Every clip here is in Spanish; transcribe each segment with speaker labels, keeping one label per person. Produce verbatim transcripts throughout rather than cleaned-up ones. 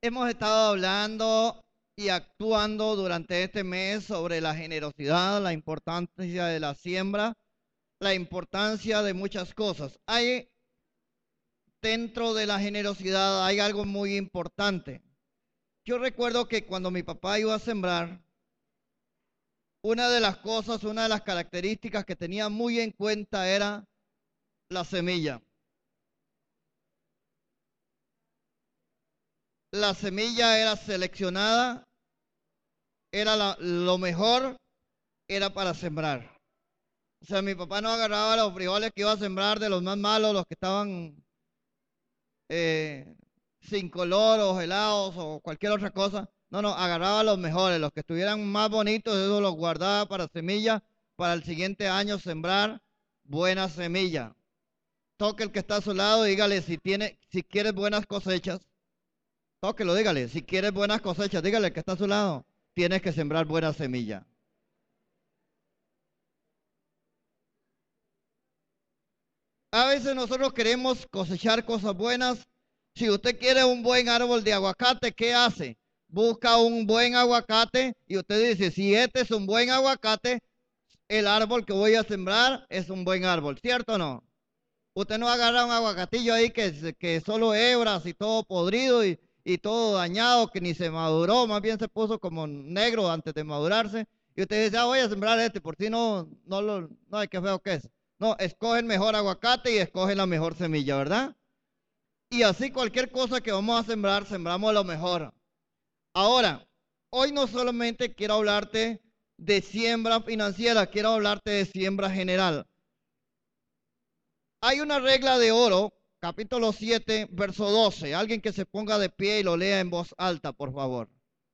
Speaker 1: Hemos estado hablando y actuando durante este mes sobre la generosidad, la importancia de la siembra, la importancia de muchas cosas. Hay dentro de la generosidad hay algo muy importante. Yo recuerdo que cuando mi papá iba a sembrar, una de las cosas, una de las características que tenía muy en cuenta era la semilla. La semilla era seleccionada, era la- lo mejor, era para sembrar. O sea, mi papá no agarraba los frijoles que iba a sembrar de los más malos, los que estaban eh, sin color o helados o cualquier otra cosa. No, no, agarraba los mejores, los que estuvieran más bonitos, esos los guardaba para semilla, para el siguiente año sembrar buena semilla. Toque el que está a su lado, dígale si tiene, si quieres buenas cosechas. Tóquelo, dígale, si quieres buenas cosechas, dígale al que está a su lado, tienes que sembrar buena semilla. A veces nosotros queremos cosechar cosas buenas. Si usted quiere un buen árbol de aguacate, ¿qué hace? Busca un buen aguacate y usted dice, si este es un buen aguacate, el árbol que voy a sembrar es un buen árbol, ¿cierto o no? Usted no agarra un aguacatillo ahí que, que solo hebras y todo podrido y, y todo dañado, que ni se maduró, más bien se puso como negro antes de madurarse. Y usted dice, ah, voy a sembrar este, por si no, no lo, no hay que feo que es. No, escoge el mejor aguacate y escoge la mejor semilla, ¿verdad? Y así cualquier cosa que vamos a sembrar, sembramos lo mejor. Ahora, hoy no solamente quiero hablarte de siembra financiera, quiero hablarte de siembra general. Hay una regla de oro, capítulo siete, verso doce. Alguien que se ponga de pie y lo lea en voz alta, por favor.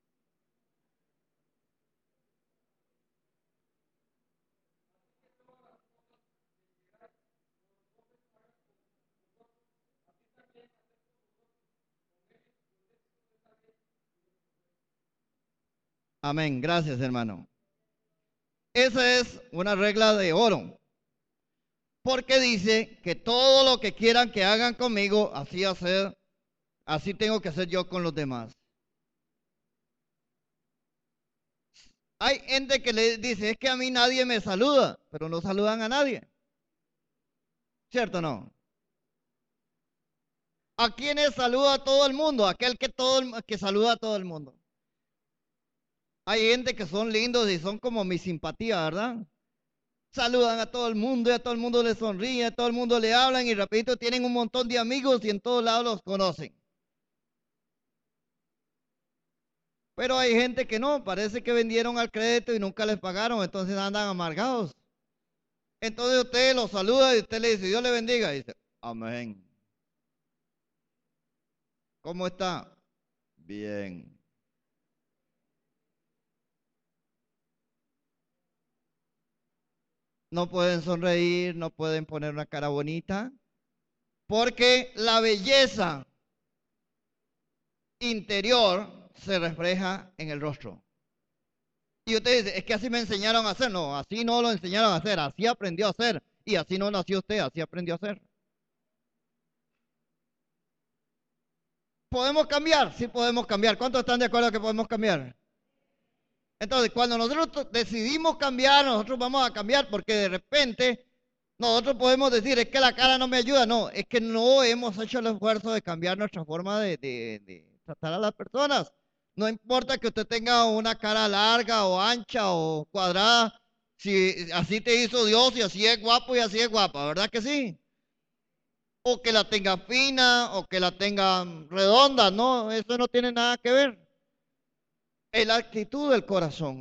Speaker 1: Amén. Gracias, hermano. Esa es una regla de oro. Porque dice que todo lo que quieran que hagan conmigo, así hacer, así tengo que hacer yo con los demás. Hay gente que le dice, es que a mí nadie me saluda, pero no saludan a nadie. ¿Cierto o no? ¿A quiénes saluda a todo el mundo? Aquel que, todo, que saluda a todo el mundo. Hay gente que son lindos y son como mi simpatía, ¿verdad? Saludan a todo el mundo y a todo el mundo le sonríen, a todo el mundo le hablan y rapidito tienen un montón de amigos y en todos lados los conocen. Pero hay gente que no, parece que vendieron al crédito y nunca les pagaron, entonces andan amargados. Entonces usted los saluda y usted le dice, Dios le bendiga. Y dice, amén. ¿Cómo está? Bien. No pueden sonreír, no pueden poner una cara bonita, porque la belleza interior se refleja en el rostro. Y usted dice, es que así me enseñaron a hacer. No, así no lo enseñaron a hacer, así aprendió a hacer. Y así no nació usted, así aprendió a hacer. ¿Podemos cambiar? Sí podemos cambiar. ¿Cuántos están de acuerdo que podemos cambiar? Entonces, cuando nosotros decidimos cambiar, nosotros vamos a cambiar porque de repente nosotros podemos decir, es que la cara no me ayuda. No, es que no hemos hecho el esfuerzo de cambiar nuestra forma de, de, de tratar a las personas. No importa que usted tenga una cara larga o ancha o cuadrada, si así te hizo Dios y así es guapo y así es guapa, ¿verdad que sí? O que la tenga fina o que la tenga redonda, no, eso no tiene nada que ver. Es la actitud del corazón.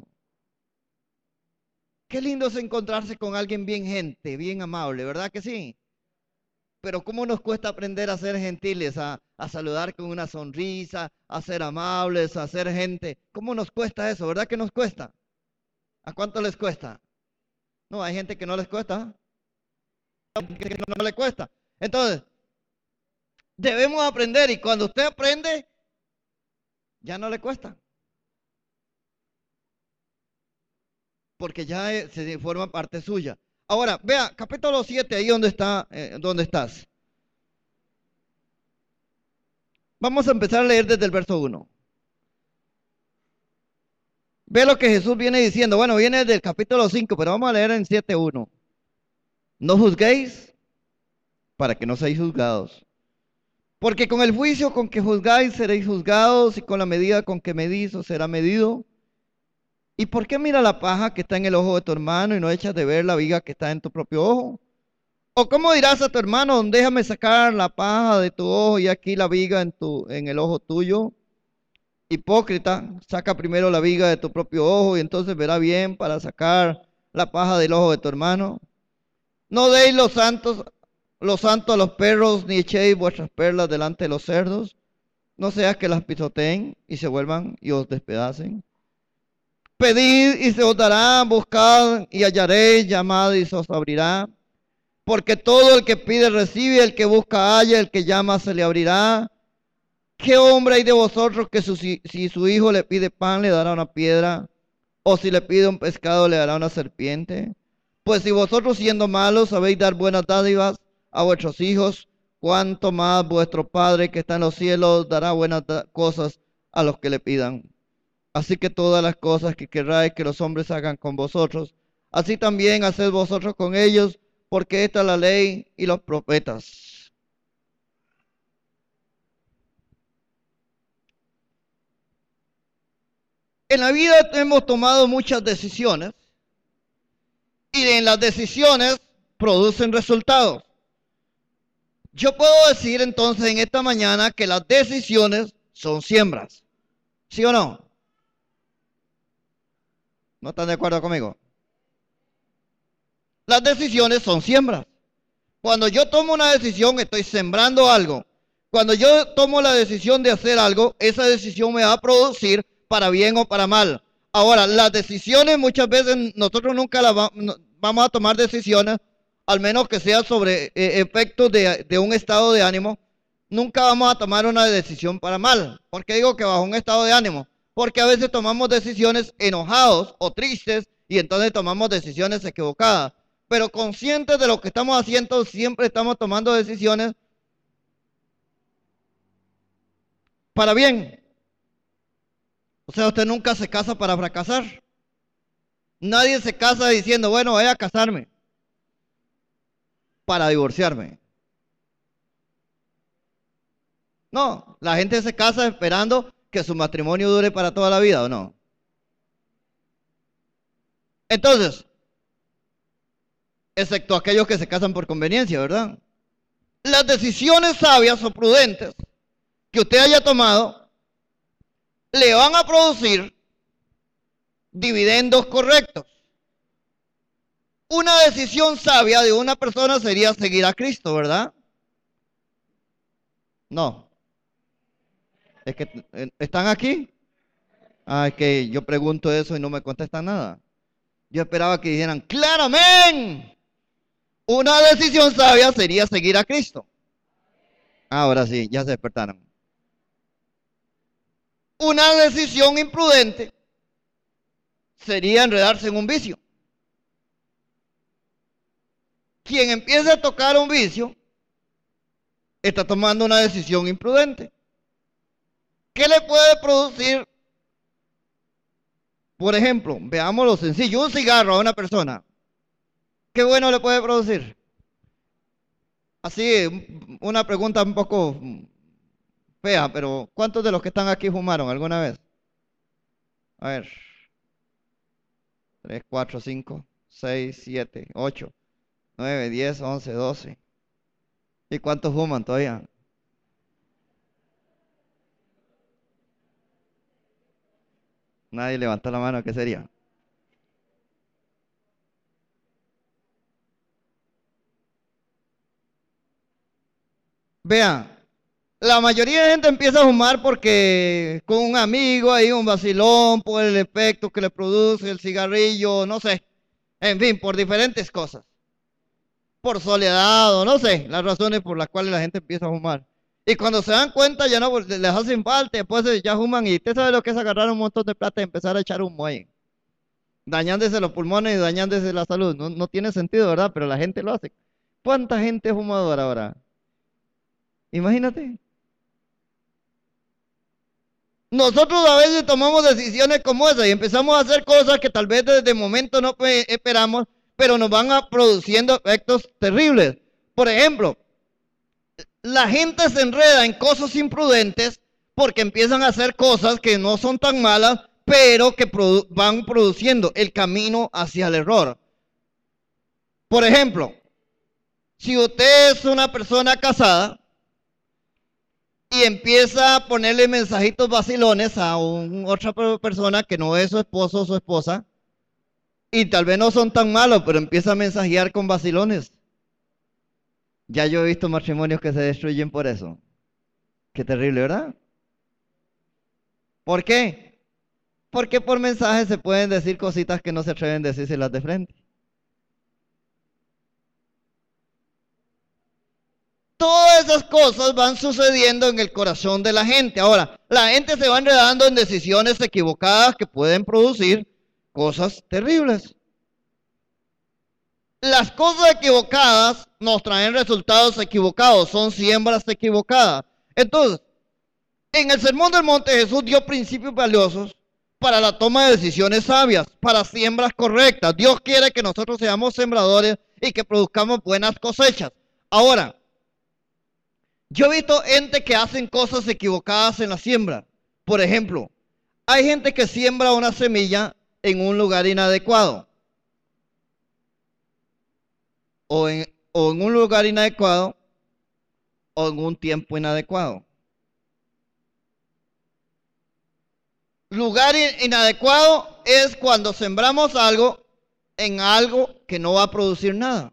Speaker 1: Qué lindo es encontrarse con alguien bien gente, bien amable, ¿verdad que sí? Pero cómo nos cuesta aprender a ser gentiles, a, a saludar con una sonrisa, a ser amables, a ser gente. ¿Cómo nos cuesta eso? ¿Verdad que nos cuesta? ¿A cuánto les cuesta? No, hay gente que no les cuesta, hay gente que no le cuesta. Entonces, debemos aprender y cuando usted aprende, ya no le cuesta. Porque ya eh, se forma parte suya. Ahora, vea, capítulo siete, ahí donde está, eh, donde estás. Vamos a empezar a leer desde el verso uno. Ve lo que Jesús viene diciendo. Bueno, viene desde el capítulo cinco, pero vamos a leer en siete uno. No juzguéis para que no seáis juzgados. Porque con el juicio con que juzgáis seréis juzgados, y con la medida con que medís os será medido. ¿Y por qué mira la paja que está en el ojo de tu hermano y no echas de ver la viga que está en tu propio ojo? ¿O cómo dirás a tu hermano, déjame sacar la paja de tu ojo y aquí la viga en, tu, en el ojo tuyo? Hipócrita, saca primero la viga de tu propio ojo y entonces verá bien para sacar la paja del ojo de tu hermano. No deis los santos, los santos a los perros, ni echéis vuestras perlas delante de los cerdos, no sea que las pisoteen y se vuelvan y os despedacen. Pedid y se os dará, buscad y hallaréis, llamad y se os abrirá. Porque todo el que pide recibe, el que busca halla, el que llama se le abrirá. ¿Qué hombre hay de vosotros que su, si, si su hijo le pide pan le dará una piedra? ¿O si le pide un pescado le dará una serpiente? Pues si vosotros siendo malos sabéis dar buenas dádivas a vuestros hijos, cuánto más vuestro Padre que está en los cielos dará buenas cosas a los que le pidan. Así que todas las cosas que queráis que los hombres hagan con vosotros, así también haced vosotros con ellos, porque esta es la ley y los profetas. En la vida hemos tomado muchas decisiones y en las decisiones producen resultados. Yo puedo decir entonces en esta mañana que las decisiones son siembras. ¿Sí o no? ¿No están de acuerdo conmigo? Las decisiones son siembras. Cuando yo tomo una decisión, estoy sembrando algo. Cuando yo tomo la decisión de hacer algo, esa decisión me va a producir para bien o para mal. Ahora, las decisiones muchas veces nosotros nunca las va, no, vamos a tomar decisiones, al menos que sea sobre eh, efectos de, de un estado de ánimo. Nunca vamos a tomar una decisión para mal. ¿Por qué digo que bajo un estado de ánimo? Porque a veces tomamos decisiones enojados o tristes y entonces tomamos decisiones equivocadas. Pero conscientes de lo que estamos haciendo, siempre estamos tomando decisiones para bien. O sea, usted nunca se casa para fracasar. Nadie se casa diciendo, bueno, voy a casarme para divorciarme. No, la gente se casa esperando que su matrimonio dure para toda la vida, ¿o no? Entonces, excepto aquellos que se casan por conveniencia, ¿verdad? Las decisiones sabias o prudentes que usted haya tomado le van a producir dividendos correctos. Una decisión sabia de una persona sería seguir a Cristo, ¿verdad? No. Es que están aquí. Ah, es que yo pregunto eso y no me contestan nada. Yo esperaba que dijeran, ¡claro, amén! Una decisión sabia sería seguir a Cristo. Ahora sí, ya se despertaron. Una decisión imprudente sería enredarse en un vicio. Quien empieza a tocar un vicio está tomando una decisión imprudente. ¿Qué le puede producir? Por ejemplo, veamos lo sencillo, un cigarro a una persona. ¿Qué bueno le puede producir? Así, una pregunta un poco fea, pero ¿cuántos de los que están aquí fumaron alguna vez? A ver. tres, cuatro, cinco, seis, siete, ocho, nueve, diez, once, doce. ¿Y cuántos fuman todavía? Nadie levantó la mano, ¿qué sería? Vean, la mayoría de gente empieza a fumar porque con un amigo ahí, un vacilón, por el efecto que le produce el cigarrillo, no sé. En fin, por diferentes cosas. Por soledad o no sé, las razones por las cuales la gente empieza a fumar. Y cuando se dan cuenta ya no pues, les hacen falta, después ya fuman y usted sabe lo que es agarrar un montón de plata y empezar a echar humo ahí. Dañándose los pulmones y dañándose la salud. No, no tiene sentido, ¿verdad? Pero la gente lo hace. ¿Cuánta gente es fumadora ahora? Imagínate. Nosotros a veces tomamos decisiones como esa y empezamos a hacer cosas que tal vez desde el momento no esperamos, pero nos van a produciendo efectos terribles. Por ejemplo, la gente se enreda en cosas imprudentes porque empiezan a hacer cosas que no son tan malas, pero que produ- van produciendo el camino hacia el error. Por ejemplo, si usted es una persona casada y empieza a ponerle mensajitos vacilones a un, otra persona que no es su esposo o su esposa, y tal vez no son tan malos, pero empieza a mensajear con vacilones. Ya yo he visto matrimonios que se destruyen por eso. Qué terrible, ¿verdad? ¿Por qué? Porque por mensajes se pueden decir cositas que no se atreven a decírselas de frente. Todas esas cosas van sucediendo en el corazón de la gente. Ahora, la gente se va enredando en decisiones equivocadas que pueden producir cosas terribles. Las cosas equivocadas nos traen resultados equivocados, son siembras equivocadas. Entonces, en el Sermón del Monte Jesús dio principios valiosos para la toma de decisiones sabias, para siembras correctas. Dios quiere que nosotros seamos sembradores y que produzcamos buenas cosechas. Ahora, yo he visto gente que hacen cosas equivocadas en la siembra. Por ejemplo, hay gente que siembra una semilla en un lugar inadecuado. O en, o en un lugar inadecuado o en un tiempo inadecuado. Lugar inadecuado es cuando sembramos algo en algo que no va a producir nada.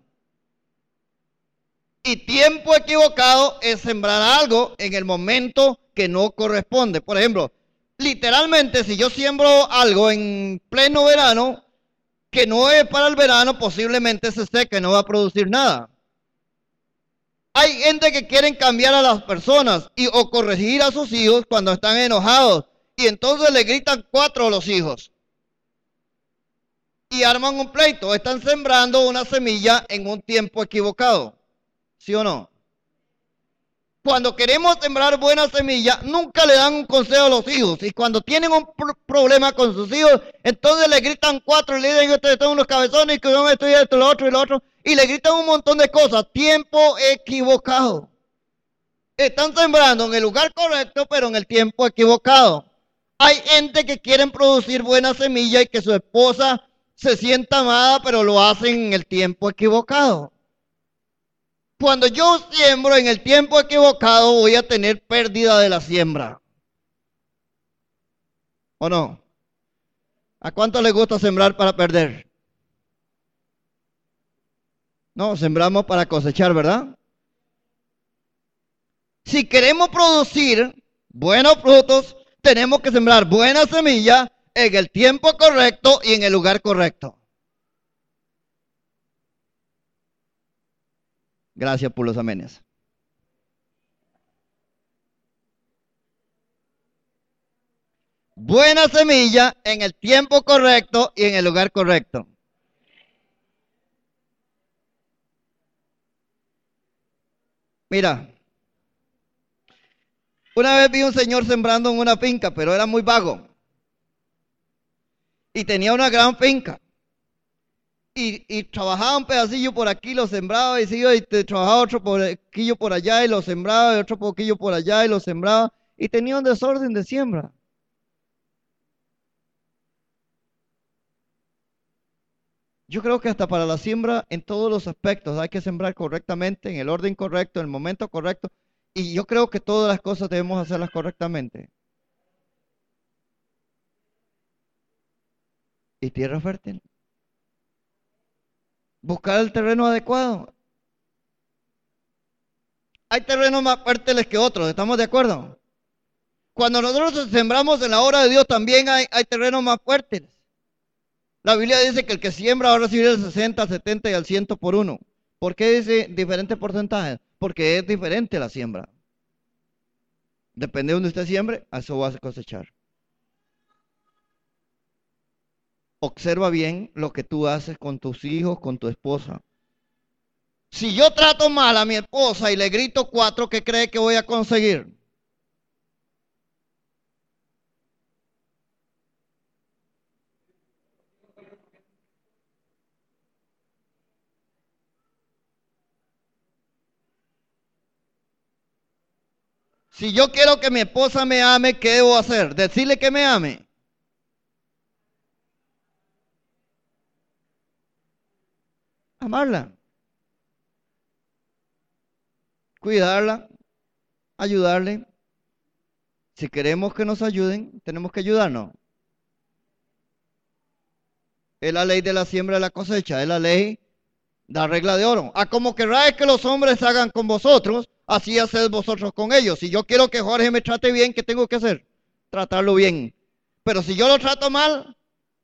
Speaker 1: Y tiempo equivocado es sembrar algo en el momento que no corresponde. Por ejemplo, literalmente si yo siembro algo en pleno verano que no es para el verano, posiblemente se seque, no va a producir nada. Hay gente que quieren cambiar a las personas y o corregir a sus hijos cuando están enojados. Y entonces le gritan cuatro a los hijos. Y arman un pleito. Están sembrando una semilla en un tiempo equivocado. ¿Sí o no? Cuando queremos sembrar buena semilla, nunca le dan un consejo a los hijos. Y cuando tienen un pr- problema con sus hijos, entonces le gritan cuatro y le dicen que ustedes son unos cabezones y que no esto y esto, lo otro y lo otro. Y le gritan un montón de cosas. Tiempo equivocado. Están sembrando en el lugar correcto, pero en el tiempo equivocado. Hay gente que quieren producir buena semilla y que su esposa se sienta amada, pero lo hacen en el tiempo equivocado. Cuando yo siembro en el tiempo equivocado, voy a tener pérdida de la siembra. ¿O no? ¿A cuánto les gusta sembrar para perder? No, sembramos para cosechar, ¿verdad? Si queremos producir buenos frutos, tenemos que sembrar buena semilla en el tiempo correcto y en el lugar correcto. Gracias por los amenes. Buena semilla en el tiempo correcto y en el lugar correcto. Mira, una vez vi un señor sembrando en una finca, pero era muy vago. Y tenía una gran finca. Y, y trabajaba un pedacillo por aquí, lo sembraba y seguía y te trabajaba otro poquillo por allá y lo sembraba y otro poquillo por allá y lo sembraba. Y tenía un desorden de siembra. Yo creo que hasta para la siembra en todos los aspectos hay que sembrar correctamente, en el orden correcto, en el momento correcto. Y yo creo que todas las cosas debemos hacerlas correctamente. Y tierra fértil. Buscar el terreno adecuado. Hay terrenos más fértiles que otros, ¿estamos de acuerdo? Cuando nosotros sembramos en la obra de Dios también hay, hay terrenos más fértiles. La Biblia dice que el que siembra va a recibir el sesenta, el setenta y el cien por uno. ¿Por qué dice diferentes porcentajes? Porque es diferente la siembra. Depende de donde usted siembre, a eso va a cosechar. Observa bien lo que tú haces con tus hijos, con tu esposa. Si yo trato mal a mi esposa y le grito cuatro, ¿qué cree que voy a conseguir? Si yo quiero que mi esposa me ame, ¿qué debo hacer? Decirle que me ame. Amarla. Cuidarla. Ayudarle. Si queremos que nos ayuden, tenemos que ayudarnos. Es la ley de la siembra y la cosecha. Es la ley de la regla de oro. A como queráis que los hombres hagan con vosotros, así haced vosotros con ellos. Si yo quiero que Jorge me trate bien, ¿qué tengo que hacer? Tratarlo bien. Pero si yo lo trato mal,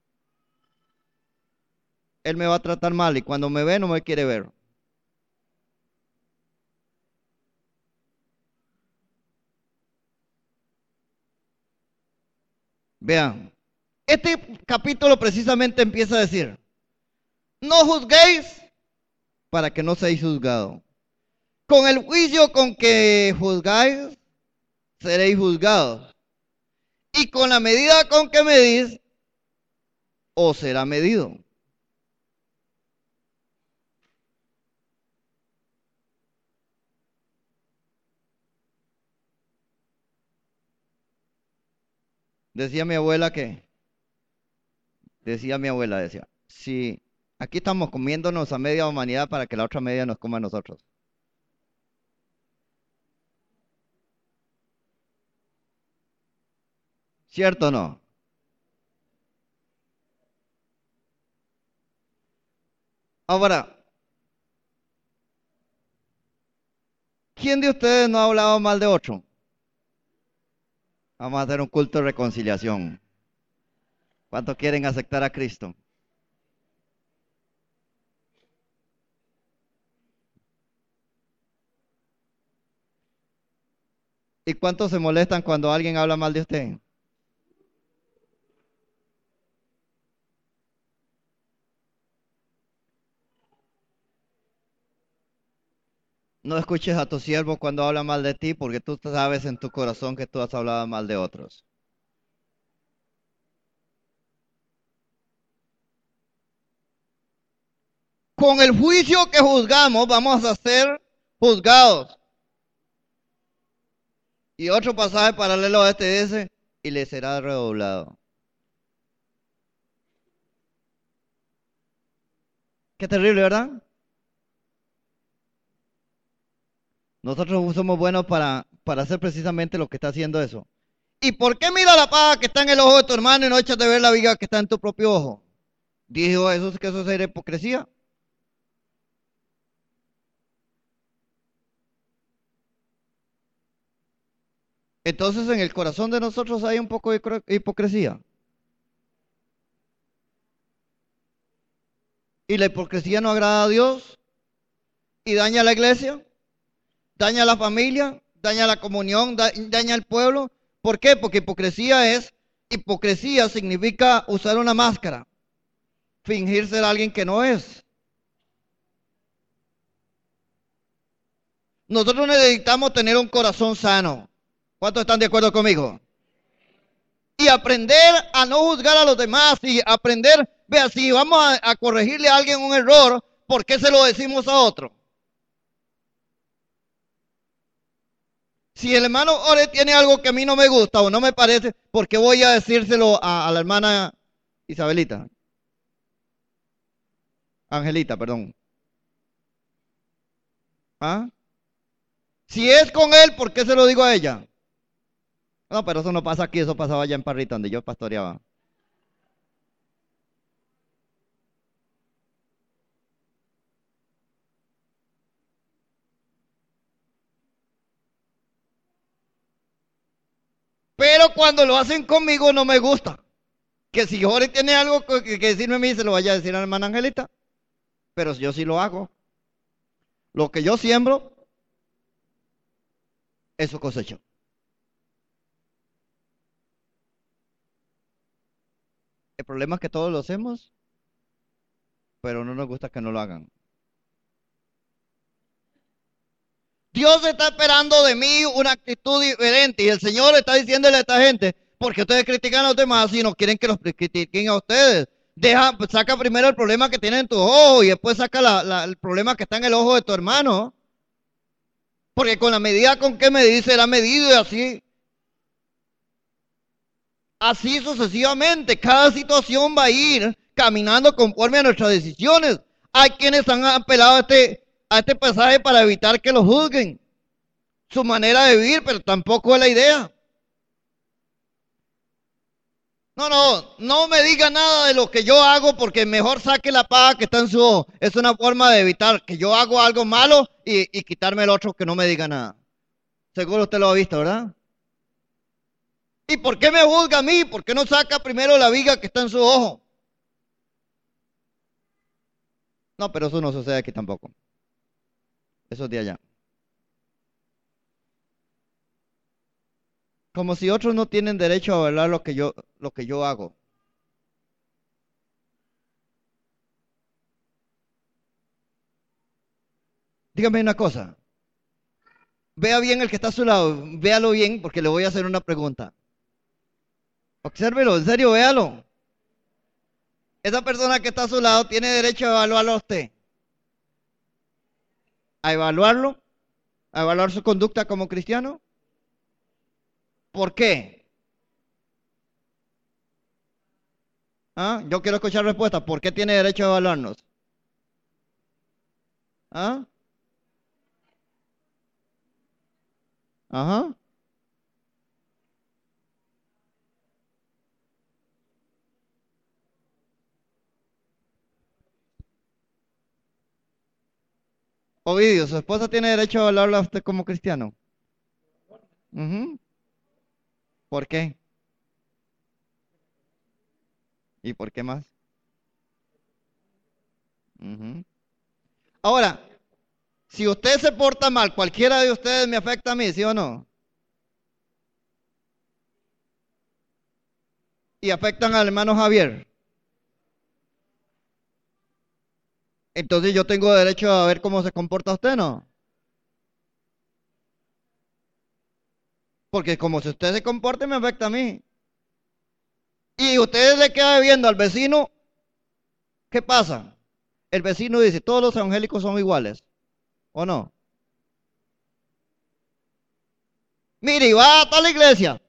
Speaker 1: él me va a tratar mal y cuando me ve no me quiere ver. Vean, este capítulo precisamente empieza a decir, no juzguéis para que no seáis juzgados. Con el juicio con que juzgáis, seréis juzgados. Y con la medida con que medís, os será medido. Decía mi abuela que, decía mi abuela, decía, si aquí estamos comiéndonos a media humanidad para que la otra media nos coma a nosotros. ¿Cierto o no? Ahora, ¿quién de ustedes no ha hablado mal de otro? Vamos a hacer un culto de reconciliación. ¿Cuántos quieren aceptar a Cristo? ¿Y cuántos se molestan cuando alguien habla mal de usted? No escuches a tu siervo cuando habla mal de ti, porque tú sabes en tu corazón que tú has hablado mal de otros. Con el juicio que juzgamos, vamos a ser juzgados. Y otro pasaje paralelo a este dice, y le será redoblado. Qué terrible, ¿verdad? Nosotros somos buenos para, para hacer precisamente lo que está haciendo eso. ¿Y por qué mira la paja que está en el ojo de tu hermano y no echas de ver la viga que está en tu propio ojo? Dijo Jesús que eso sería hipocresía. Entonces en el corazón de nosotros hay un poco de hipocresía. Y la hipocresía no agrada a Dios y daña a la iglesia, daña a la familia, daña a la comunión, da, daña al pueblo. ¿Por qué? Porque hipocresía es, hipocresía significa usar una máscara, fingir ser alguien que no es. Nosotros necesitamos tener un corazón sano. ¿Cuántos están de acuerdo conmigo? Y aprender a no juzgar a los demás y aprender, vea, si vamos a, a corregirle a alguien un error, ¿por qué se lo decimos a otro? Si el hermano Ore tiene algo que a mí no me gusta o no me parece, ¿por qué voy a decírselo a, a la hermana Isabelita? Angelita, perdón. ¿Ah? Si es con él, ¿por qué se lo digo a ella? No, pero eso no pasa aquí, eso pasaba allá en Parrita, donde yo pastoreaba. Pero cuando lo hacen conmigo no me gusta. Que si Jorge tiene algo que, que decirme a mí, se lo vaya a decir a la hermana Angelita. Pero yo sí lo hago. Lo que yo siembro, eso cosecho. El problema es que todos lo hacemos, pero no nos gusta que no lo hagan. Dios está esperando de mí una actitud diferente y el Señor está diciéndole a esta gente, porque ustedes critican a los demás y no quieren que los critiquen a ustedes. Deja, saca primero el problema que tiene en tu ojo y después saca la, la, el problema que está en el ojo de tu hermano. Porque con la medida con que medí será medido y así. Así sucesivamente, cada situación va a ir caminando conforme a nuestras decisiones. Hay quienes han apelado a este, a este pasaje para evitar que lo juzguen su manera de vivir, pero tampoco es la idea. No, no, no me diga nada de lo que yo hago porque mejor saque la paga que está en su ojo. Es una forma de evitar que yo hago algo malo y, y quitarme el otro que no me diga nada. Seguro usted lo ha visto, ¿verdad? ¿Y por qué me juzga a mí? ¿Por qué no saca primero la viga que está en su ojo? No, pero eso no sucede aquí tampoco. Eso es de allá. Como si otros no tienen derecho a hablar lo que yo, lo que yo hago. Dígame una cosa. Vea bien el que está a su lado. Véalo bien porque le voy a hacer una pregunta. Obsérvelo, en serio, véalo. Esa persona que está a su lado tiene derecho a evaluarlo a usted. A evaluarlo. A evaluar su conducta como cristiano. ¿Por qué? ¿Ah? Yo quiero escuchar respuesta. ¿Por qué tiene derecho a evaluarnos? ¿Ah? Ajá. Ovidio, ¿su esposa tiene derecho a evaluarlo a usted como cristiano? Ujú. ¿Por qué? ¿Y por qué más? Ujú. Ahora, si usted se porta mal, cualquiera de ustedes me afecta a mí, ¿sí o no? Y afectan al hermano Javier. Entonces yo tengo derecho a ver cómo se comporta usted, ¿no? Porque como si usted se comporte, me afecta a mí. Y usted le queda viendo al vecino, ¿qué pasa? El vecino dice, todos los evangélicos son iguales, ¿o no? Mire, y va a tal iglesia.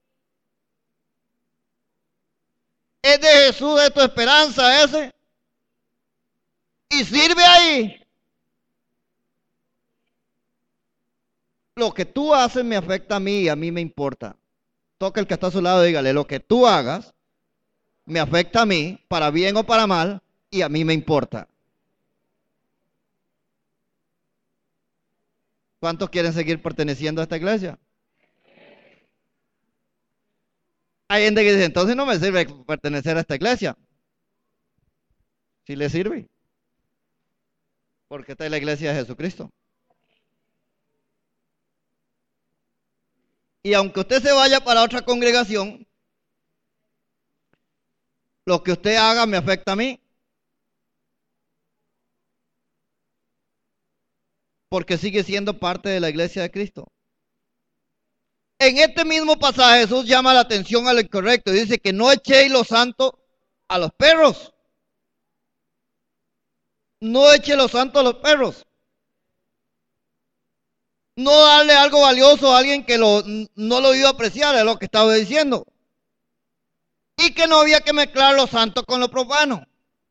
Speaker 1: Es de Jesús, de tu esperanza ese. Y sirve ahí. Lo que tú haces me afecta a mí y a mí me importa. Toca el que está a su lado y dígale, lo que tú hagas me afecta a mí, para bien o para mal, y a mí me importa. ¿Cuántos quieren seguir perteneciendo a esta iglesia? Hay gente que dice, entonces no me sirve pertenecer a esta iglesia. Sí le sirve, porque esta es la iglesia de Jesucristo. Y aunque usted se vaya para otra congregación, lo que usted haga me afecta a mí, porque sigue siendo parte de la iglesia de Cristo. En este mismo pasaje Jesús llama la atención a lo incorrecto y dice que no echéis lo santo a los perros. No eche lo santo a los perros. No darle algo valioso a alguien que lo, no lo iba a apreciar, es lo que estaba diciendo. Y que no había que mezclar lo santo con lo profano.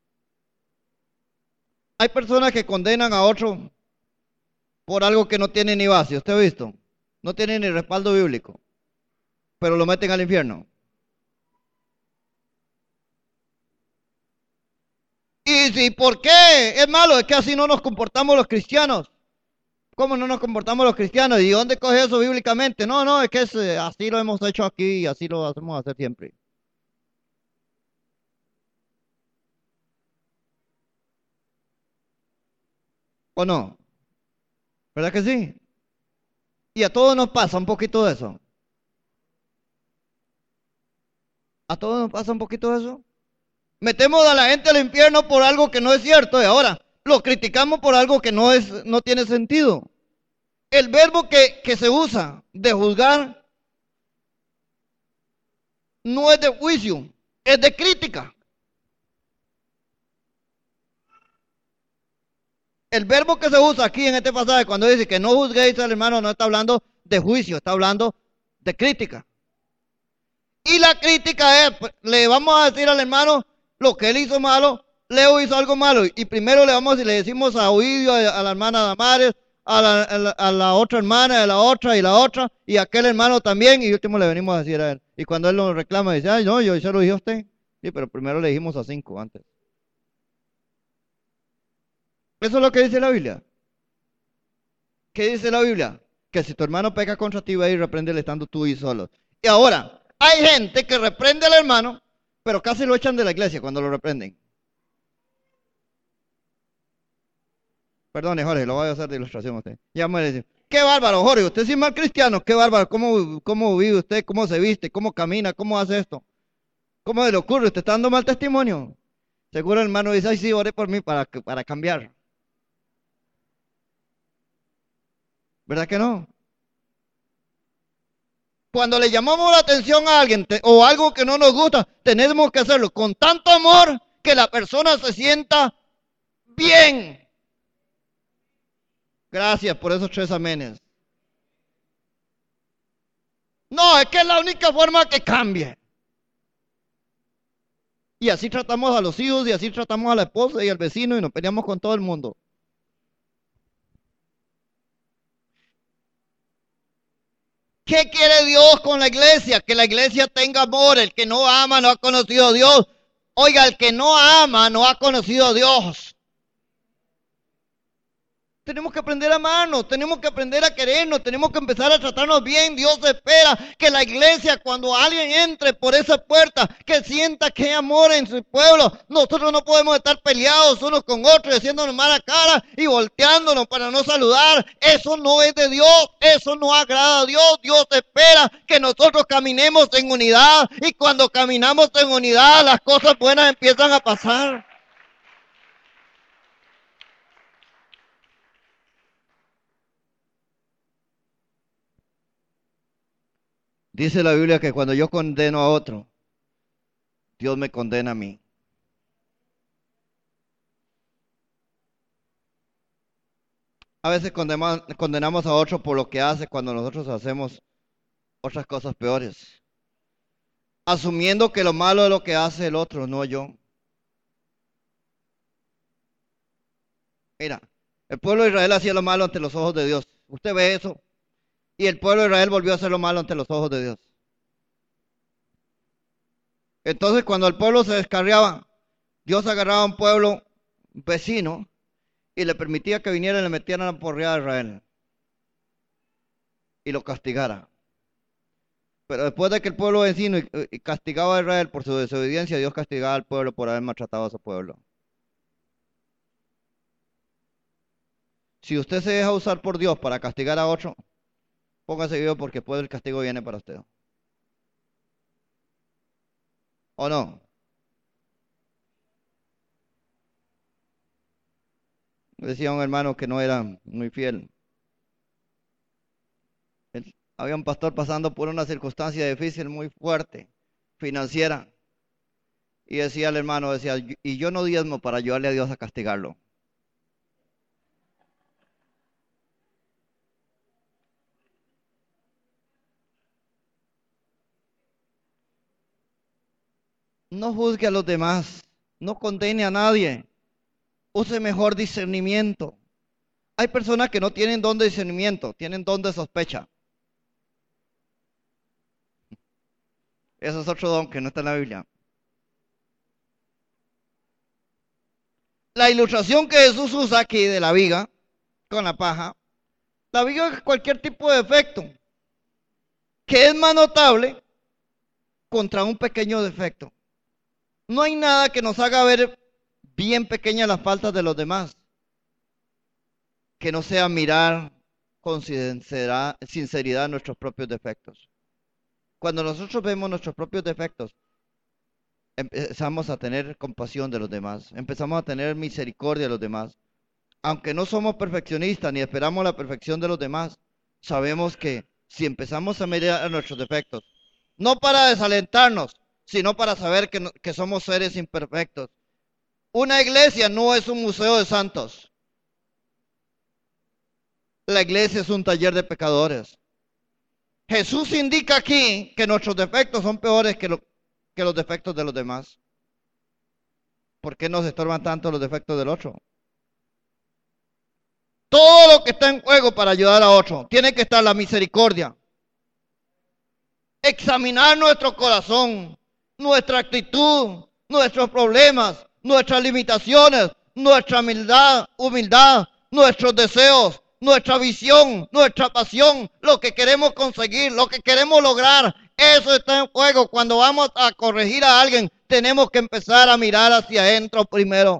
Speaker 1: Hay personas que condenan a otro por algo que no tiene ni base, ¿usted ha visto? No tiene ni respaldo bíblico, pero lo meten al infierno. ¿Y si por qué? Es malo, es que así no nos comportamos los cristianos. ¿Cómo no nos comportamos los cristianos? ¿Y dónde coge eso bíblicamente? No, no, es que es, eh, así lo hemos hecho aquí y así lo hacemos hacer siempre. ¿O no? ¿Verdad que sí? Y a todos nos pasa un poquito de eso. A todos nos pasa un poquito de eso. Metemos a la gente al infierno por algo que no es cierto y ahora lo criticamos por algo que no es, no tiene sentido. El verbo que, que se usa de juzgar no es de juicio, es de crítica. El verbo que se usa aquí en este pasaje cuando dice que no juzguéis al hermano no está hablando de juicio, está hablando de crítica. Y la crítica es, pues, le vamos a decir al hermano lo que él hizo malo, Leo hizo algo malo. Y primero le vamos y le decimos a Ovidio, a, a la hermana Damares, a la, a, la, a la otra hermana, a la otra y la otra, y a aquel hermano también, y último le venimos a decir a él. Y cuando él nos reclama, dice, ay, no, yo se lo dije a usted. Sí, pero primero le dijimos a cinco antes. Eso es lo que dice la Biblia. ¿Qué dice la Biblia? Que si tu hermano peca contra ti, va y repréndele estando tú y solo. Y ahora, hay gente que reprende al hermano, pero casi lo echan de la iglesia cuando lo reprenden. Perdone, Jorge, lo voy a hacer de ilustración a usted. Ya me dice, qué bárbaro, Jorge, usted sí es mal cristiano, qué bárbaro, ¿cómo, cómo vive usted? ¿Cómo se viste? ¿Cómo camina? ¿Cómo hace esto? ¿Cómo se le ocurre? ¿Usted está dando mal testimonio? Seguro el hermano dice, ay, sí, ore por mí para, para cambiar. ¿Verdad que no? Cuando le llamamos la atención a alguien te, o algo que no nos gusta, tenemos que hacerlo con tanto amor que la persona se sienta bien. Gracias por esos tres amenes. No, es que es la única forma que cambie. Y así tratamos a los hijos y así tratamos a la esposa y al vecino y nos peleamos con todo el mundo. ¿Qué quiere Dios con la iglesia? Que la iglesia tenga amor. El que no ama no ha conocido a Dios. Oiga, el que no ama no ha conocido a Dios. Tenemos que aprender a amarnos, tenemos que aprender a querernos, tenemos que empezar a tratarnos bien. Dios espera que la iglesia, cuando alguien entre por esa puerta, que sienta que hay amor en su pueblo. Nosotros no podemos estar peleados unos con otros, haciéndonos mala cara y volteándonos para no saludar. Eso no es de Dios, eso no agrada a Dios. Dios espera que nosotros caminemos en unidad, y cuando caminamos en unidad, las cosas buenas empiezan a pasar. Dice la Biblia que cuando yo condeno a otro, Dios me condena a mí. A veces condenamos, condenamos a otro por lo que hace cuando nosotros hacemos otras cosas peores, asumiendo que lo malo es lo que hace el otro, no yo. Mira, el pueblo de Israel hacía lo malo ante los ojos de Dios. Usted ve eso. Y el pueblo de Israel volvió a hacer lo malo ante los ojos de Dios. Entonces, cuando el pueblo se descarriaba, Dios agarraba a un pueblo vecino y le permitía que viniera y le metieran la porreada a Israel y lo castigara. Pero después de que el pueblo vecino castigaba a Israel por su desobediencia, Dios castigaba al pueblo por haber maltratado a su pueblo. Si usted se deja usar por Dios para castigar a otro, póngase vivo porque después el castigo viene para usted. ¿O no? Decía un hermano que no era muy fiel. Había un pastor pasando por una circunstancia difícil, muy fuerte, financiera. Y decía el hermano, decía, y yo no diezmo para ayudarle a Dios a castigarlo. No juzgue a los demás, no condene a nadie, use mejor discernimiento. Hay personas que no tienen don de discernimiento, tienen don de sospecha. Eso es otro don que no está en la Biblia. La ilustración que Jesús usa aquí de la viga con la paja, la viga es cualquier tipo de defecto, que es más notable contra un pequeño defecto. No hay nada que nos haga ver bien pequeñas las faltas de los demás, que no sea mirar con sinceridad, sinceridad nuestros propios defectos. Cuando nosotros vemos nuestros propios defectos, empezamos a tener compasión de los demás, empezamos a tener misericordia de los demás. Aunque no somos perfeccionistas ni esperamos la perfección de los demás, sabemos que si empezamos a mirar nuestros defectos, no para desalentarnos, sino para saber que, no, que somos seres imperfectos. Una iglesia no es un museo de santos. La iglesia es un taller de pecadores. Jesús indica aquí que nuestros defectos son peores que, lo, que los defectos de los demás. ¿Por qué nos estorban tanto los defectos del otro? Todo lo que está en juego para ayudar a otro. Tiene que estar la misericordia. Examinar nuestro corazón, nuestra actitud, nuestros problemas, nuestras limitaciones, nuestra humildad, humildad, nuestros deseos, nuestra visión, nuestra pasión, lo que queremos conseguir, lo que queremos lograr. Eso está en juego. Cuando vamos a corregir a alguien, tenemos que empezar a mirar hacia adentro primero.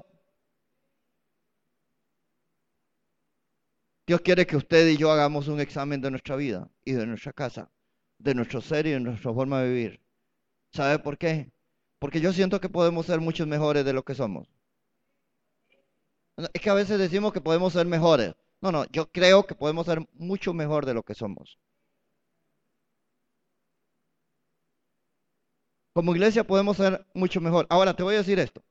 Speaker 1: Dios quiere que usted y yo hagamos un examen de nuestra vida y de nuestra casa, de nuestro ser y de nuestra forma de vivir. ¿Sabe por qué? Porque yo siento que podemos ser muchos mejores de lo que somos. Es que a veces decimos que podemos ser mejores. No, no, yo creo que podemos ser mucho mejor de lo que somos. Como iglesia podemos ser mucho mejor. Ahora te voy a decir esto.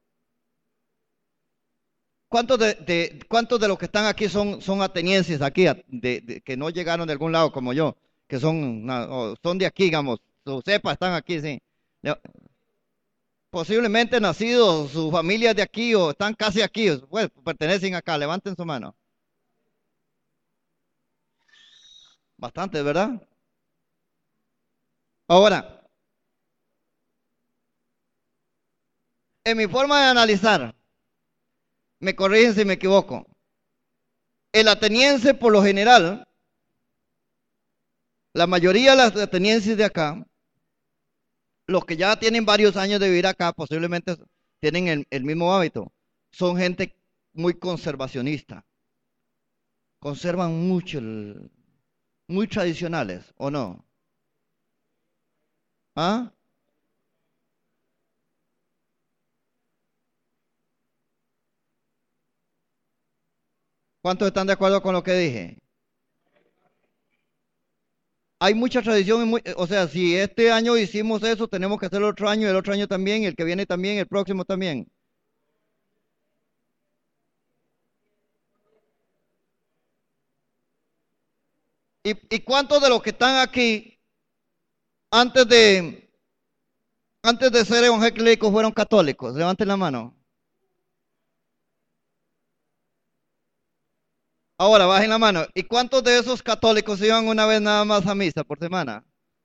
Speaker 1: ¿Cuántos de, de, cuántos de los que están aquí son, son atenienses aquí, de, de, que no llegaron de algún lado como yo, que son, no, son de aquí, digamos, su cepa están aquí, sí? Posiblemente nacidos, su familia es de aquí o están casi aquí, pues pertenecen acá, levanten su mano. Bastante, ¿verdad? Ahora, en mi forma de analizar, me corrigen si me equivoco, el ateniense por lo general, la mayoría de los atenienses de acá, los que ya tienen varios años de vivir acá, posiblemente tienen el, el mismo hábito, son gente muy conservacionista, conservan mucho, el, muy tradicionales, ¿o no? ¿Ah? ¿Cuántos están de acuerdo con lo que dije? Hay mucha tradición, y muy- o sea, si este año hicimos eso, tenemos que hacerlo el otro año, el otro año también, el que viene también, el próximo también. ¿Y, y cuántos de los que están aquí, antes de, antes de ser evangélicos, fueron católicos? Levanten la mano. Ahora, bajen la mano. ¿Y cuántos de esos católicos iban una vez nada más a misa por semana?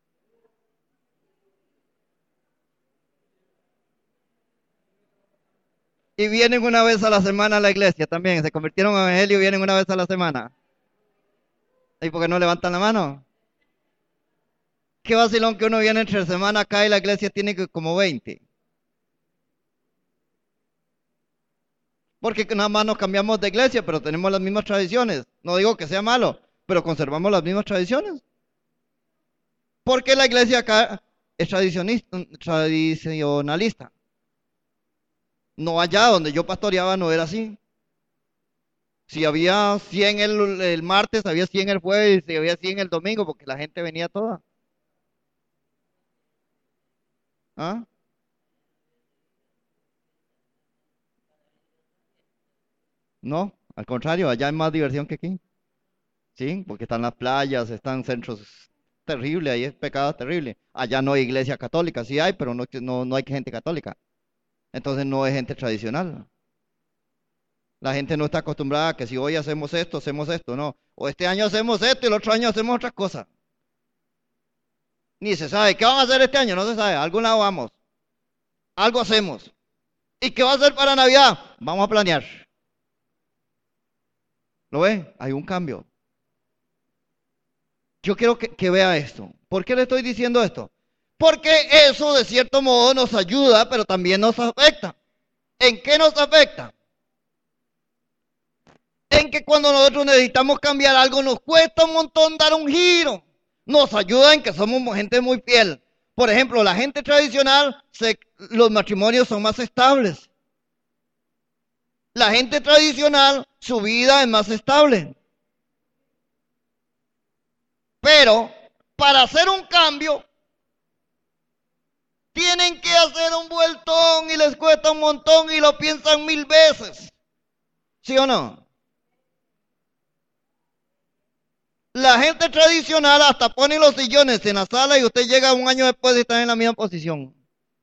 Speaker 1: Y vienen una vez a la semana a la iglesia también. Se convirtieron en evangelio y vienen una vez a la semana. ¿Y por qué no levantan la mano? Qué vacilón que uno viene entre semana acá y la iglesia tiene que como veinte. Porque nada más nos cambiamos de iglesia, pero tenemos las mismas tradiciones. No digo que sea malo, pero conservamos las mismas tradiciones. Porque la iglesia acá es tradicionista, tradicionalista. No allá donde yo pastoreaba no era así. Si había cien el, el martes, había cien el jueves, si había cien el domingo, porque la gente venía toda. ¿Ah? No, al contrario, allá hay más diversión que aquí. Sí, porque están las playas, están centros terribles, ahí es pecado terrible. Allá no hay iglesia católica, sí hay, pero no, no, no hay gente católica. Entonces no es gente tradicional. La gente no está acostumbrada a que si hoy hacemos esto, hacemos esto, no. O este año hacemos esto y el otro año hacemos otras cosas. Ni se sabe. ¿Qué vamos a hacer este año? No se sabe. A algún lado vamos. Algo hacemos. ¿Y qué va a hacer para Navidad? Vamos a planear. ¿Lo ve? Hay un cambio. Yo quiero que, que vea esto. ¿Por qué le estoy diciendo esto? Porque eso de cierto modo nos ayuda, pero también nos afecta. ¿En qué nos afecta? En que cuando nosotros necesitamos cambiar algo nos cuesta un montón dar un giro. Nos ayuda en que somos gente muy fiel. Por ejemplo, la gente tradicional, se, los matrimonios son más estables. La gente tradicional, su vida es más estable. Pero para hacer un cambio, tienen que hacer un vueltón y les cuesta un montón y lo piensan mil veces. ¿Sí o no? La gente tradicional hasta pone los sillones en la sala y usted llega un año después y está en la misma posición.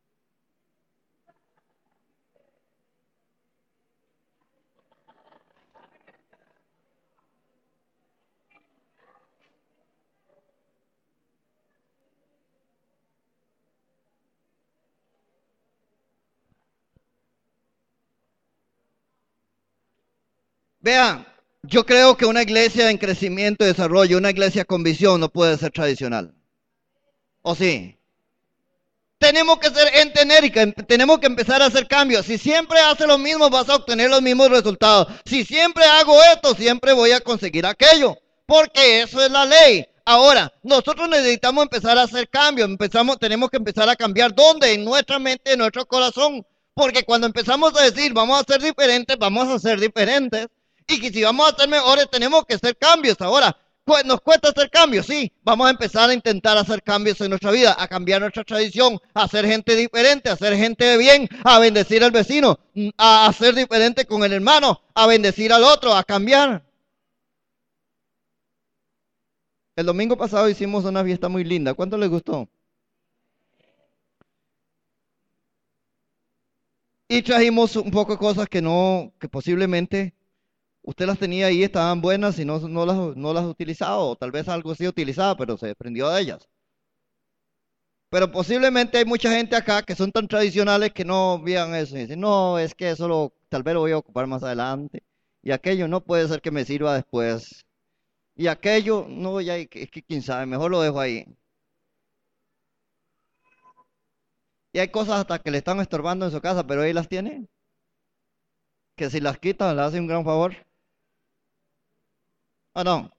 Speaker 1: Vean, yo creo que una iglesia en crecimiento y desarrollo, una iglesia con visión no puede ser tradicional. ¿O sí? Tenemos que ser entenéricos, tenemos que empezar a hacer cambios. Si siempre haces lo mismo, vas a obtener los mismos resultados. Si siempre hago esto, siempre voy a conseguir aquello. Porque eso es la ley. Ahora, nosotros necesitamos empezar a hacer cambios. Empezamos, tenemos que empezar a cambiar. ¿Dónde? En nuestra mente, en nuestro corazón. Porque cuando empezamos a decir, vamos a ser diferentes, vamos a ser diferentes. Y que si vamos a ser mejores, tenemos que hacer cambios. Ahora, nos cuesta hacer cambios, sí. Vamos a empezar a intentar hacer cambios en nuestra vida, a cambiar nuestra tradición, a ser gente diferente, a ser gente de bien, a bendecir al vecino, a ser diferente con el hermano, a bendecir al otro, a cambiar. El domingo pasado hicimos una fiesta muy linda. ¿Cuánto les gustó? Y trajimos un poco de cosas que no, que posiblemente usted las tenía ahí, estaban buenas y no, no, las, no las utilizaba, o tal vez algo sí utilizaba, pero se desprendió de ellas. Pero posiblemente hay mucha gente acá que son tan tradicionales que no vean eso y dicen, no, es que eso lo, tal vez lo voy a ocupar más adelante. Y aquello no puede ser que me sirva después. Y aquello, no, ya, es que quién sabe, mejor lo dejo ahí. Y hay cosas hasta que le están estorbando en su casa, pero ahí las tiene. Que si las quitan, le hace un gran favor. ¿O no?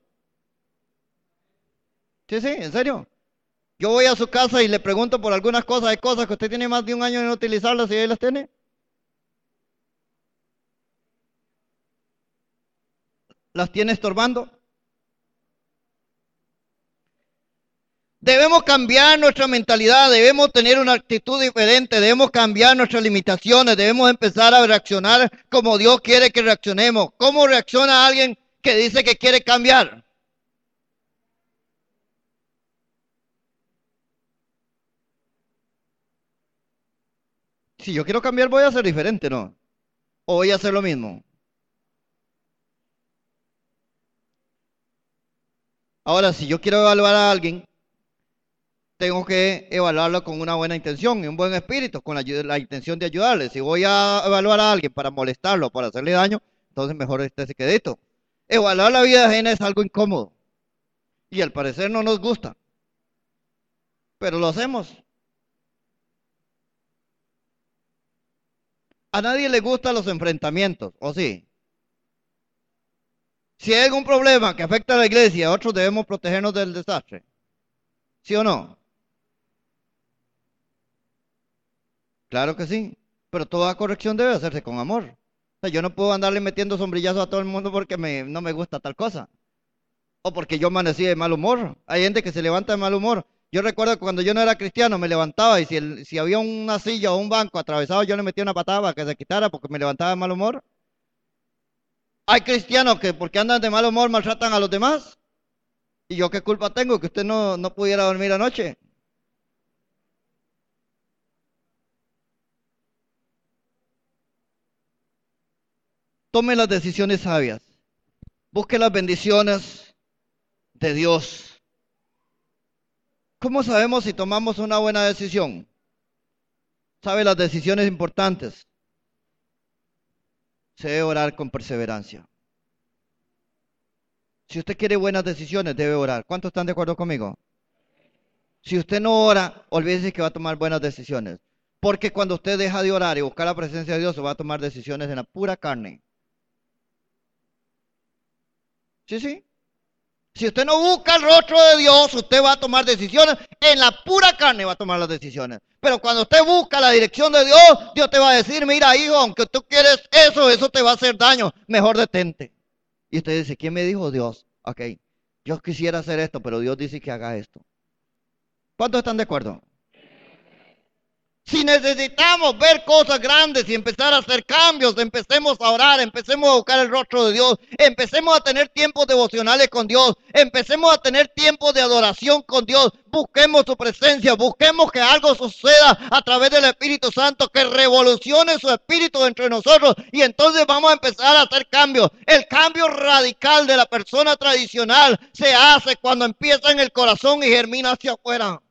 Speaker 1: Sí, sí, en serio. Yo voy a su casa y le pregunto por algunas cosas. Hay cosas que usted tiene más de un año en no utilizarlas y ahí las tiene. Las tiene estorbando. Debemos cambiar nuestra mentalidad, debemos tener una actitud diferente, debemos cambiar nuestras limitaciones, debemos empezar a reaccionar como Dios quiere que reaccionemos. ¿Cómo reacciona alguien que dice que quiere cambiar? Si yo quiero cambiar, voy a ser diferente, ¿no? O voy a hacer lo mismo. Ahora, si yo quiero evaluar a alguien, tengo que evaluarlo con una buena intención y un buen espíritu, con la, la intención de ayudarle. Si voy a evaluar a alguien para molestarlo, para hacerle daño, entonces mejor esté quedito. Evaluar la vida ajena es algo incómodo y al parecer no nos gusta, pero lo hacemos. A nadie le gustan los enfrentamientos, ¿o sí? Si hay algún problema que afecta a la iglesia, otros debemos protegernos del desastre. ¿Sí o no? Claro que sí, pero toda corrección debe hacerse con amor. O sea, yo no puedo andarle metiendo sombrillazos a todo el mundo porque me, no me gusta tal cosa. O porque yo amanecí de mal humor. Hay gente que se levanta de mal humor. Yo recuerdo que cuando yo no era cristiano me levantaba y si, el, si había una silla o un banco atravesado yo le metía una patada para que se quitara porque me levantaba de mal humor. Hay cristianos que porque andan de mal humor maltratan a los demás. ¿Y yo qué culpa tengo que usted no, no pudiera dormir anoche? Tome las decisiones sabias. Busque las bendiciones de Dios. ¿Cómo sabemos si tomamos una buena decisión? ¿Sabe las decisiones importantes? Se debe orar con perseverancia. Si usted quiere buenas decisiones, debe orar. ¿Cuántos están de acuerdo conmigo? Si usted no ora, olvídese que va a tomar buenas decisiones. Porque cuando usted deja de orar y buscar la presencia de Dios, se va a tomar decisiones en la pura carne. Sí, sí. Si usted no busca el rostro de Dios, usted va a tomar decisiones en la pura carne, va a tomar las decisiones. Pero cuando usted busca la dirección de Dios, Dios te va a decir, mira hijo, aunque tú quieres eso, eso te va a hacer daño, mejor detente. Y usted dice, ¿quién me dijo Dios? Ok, yo quisiera hacer esto, pero Dios dice que haga esto. ¿Cuántos están de acuerdo? Si necesitamos ver cosas grandes y empezar a hacer cambios, empecemos a orar, empecemos a buscar el rostro de Dios, empecemos a tener tiempos devocionales con Dios, empecemos a tener tiempos de adoración con Dios, busquemos su presencia, busquemos que algo suceda a través del Espíritu Santo, que revolucione su espíritu entre nosotros y entonces vamos a empezar a hacer cambios. El cambio radical de la persona tradicional se hace cuando empieza en el corazón y germina hacia afuera.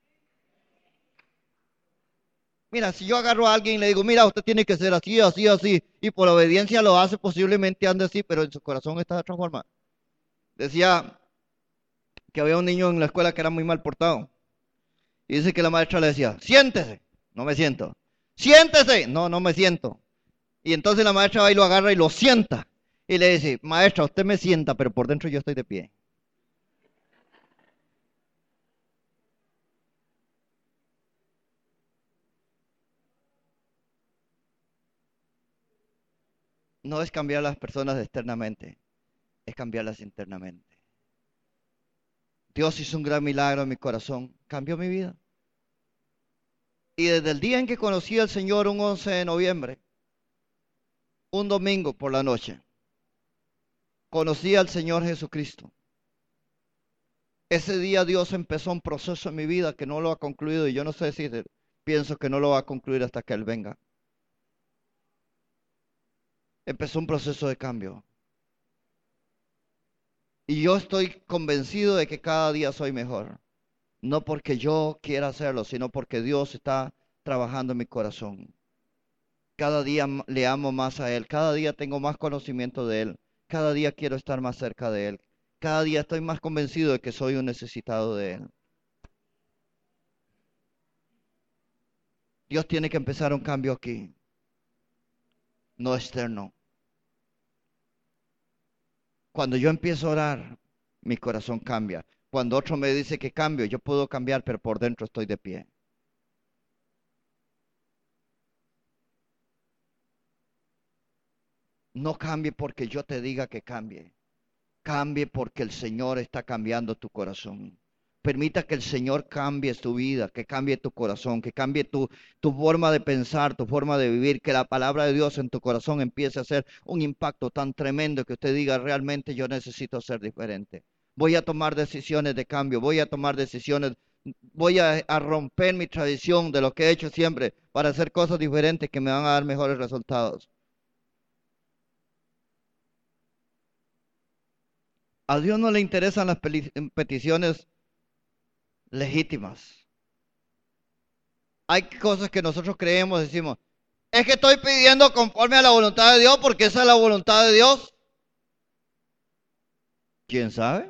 Speaker 1: Mira, si yo agarro a alguien y le digo, mira, usted tiene que ser así, así, así, y por obediencia lo hace, posiblemente ande así, pero en su corazón está transformado. Decía que había un niño en la escuela que era muy mal portado. Y dice que la maestra le decía, siéntese. No me siento. Siéntese. No, no me siento. Y entonces la maestra va y lo agarra y lo sienta. Y le dice, maestra, usted me sienta, pero por dentro yo estoy de pie. No es cambiar a las personas externamente, es cambiarlas internamente. Dios hizo un gran milagro en mi corazón, cambió mi vida. Y desde el día en que conocí al Señor, un once de noviembre, un domingo por la noche, conocí al Señor Jesucristo. Ese día Dios empezó un proceso en mi vida que no lo ha concluido y yo no sé si pienso que no lo va a concluir hasta que Él venga. Empezó un proceso de cambio. Y yo estoy convencido de que cada día soy mejor. No porque yo quiera hacerlo, sino porque Dios está trabajando en mi corazón. Cada día le amo más a Él, cada día tengo más conocimiento de Él, cada día quiero estar más cerca de Él, cada día estoy más convencido de que soy un necesitado de Él. Dios tiene que empezar un cambio aquí, no externo. Cuando yo empiezo a orar, mi corazón cambia. Cuando otro me dice que cambio, yo puedo cambiar, pero por dentro estoy de pie. No cambie porque yo te diga que cambie. Cambie porque el Señor está cambiando tu corazón. Permita que el Señor cambie tu vida, que cambie tu corazón, que cambie tu, tu forma de pensar, tu forma de vivir, que la palabra de Dios en tu corazón empiece a hacer un impacto tan tremendo que usted diga, realmente yo necesito ser diferente. Voy a tomar decisiones de cambio, voy a tomar decisiones, voy a, a romper mi tradición de lo que he hecho siempre para hacer cosas diferentes que me van a dar mejores resultados. A Dios no le interesan las peticiones legítimas. Hay cosas que nosotros creemos, decimos, es que estoy pidiendo conforme a la voluntad de Dios porque esa es la voluntad de Dios. ¿Quién sabe?